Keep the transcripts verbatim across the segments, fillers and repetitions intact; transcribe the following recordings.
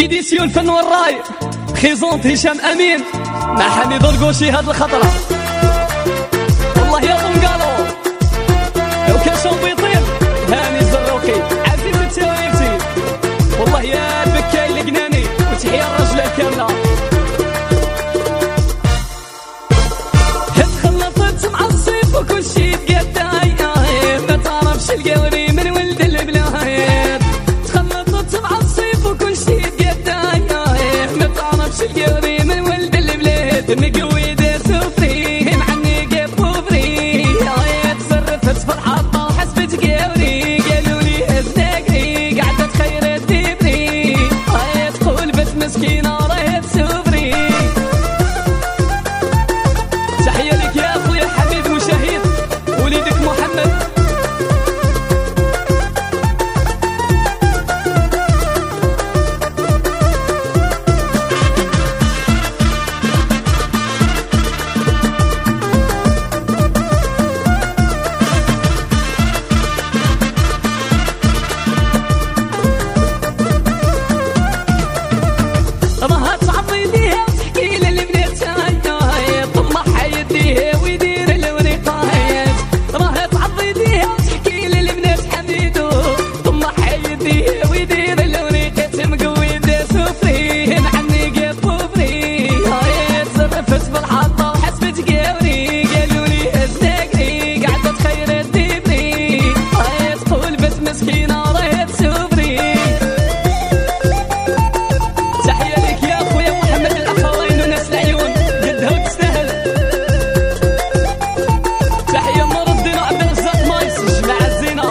إديسيون فن والراي بريزونت هشام أمين مع حميد القوشي هاد الخطرة. والله يا طنقالو لو كان شوبيطين هاني الزروقي عزيز التويرتي. والله يا البكاي القناني وتحية الرجلة كاملة. تخلطت مع الصيف وكل شي تقداي ما تعرفش القوري من ولد البلايات. تخلطت مع الصيف وكل شي تقداي ما تعرفش القوري من ولد البلاد. مقوي دارتو فري معني قبو فري تصرفت في الحطة وحسبت قوري. قالولي هزناقري قعدت خيرات دبري تقول بس مسكينة راهي تسوفري. تحية لك يا أخويا حميد مشاهير وليدك محمد. راها تعطي ليها وتحكي للبنات طمح يديها ويدير الورقايات. راها تعطي ليها وتحكي للبنات حميدو طمح يديها ويدير الورقات. مقوي دا سفري معني قبو فري تصرفت بالحطة وحسبت قوري. قالولي هزناقري قعدت خيرات دبري تقول بس مسكينة راهي تسوفري. تحية لك يا أخويا محمد الأخوين وناس العيون قدها وتستاهل. تحية نور الدين وعبد الرزاق مايس جماعة الزينة.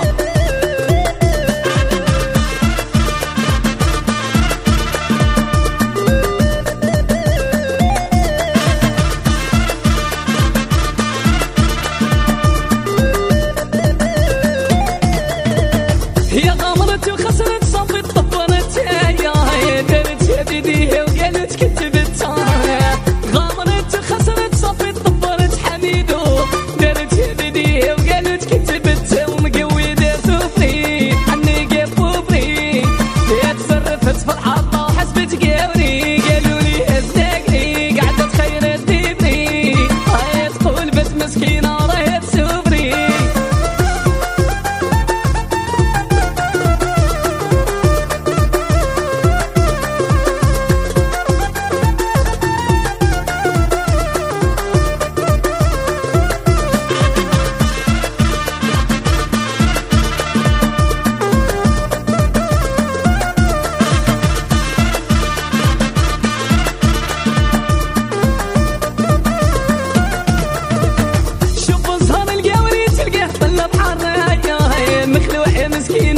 هي غامرت وخسرت صفت طبرت يا دارت في يديها وقالت كتبت. غامرت وخسرت صفت طبرت حميدو دارت في يديها وقالت كتبت. ومقوي دارتو فري عني قبو فري تصرفت في الحطة وحسبت قوري. قالولي هزناقري قعدت خيرات دبري تقول بس مسكينة راهي تسوفري. شوف زهر القوري تلقاه طلب حرايا مخلوع مسكين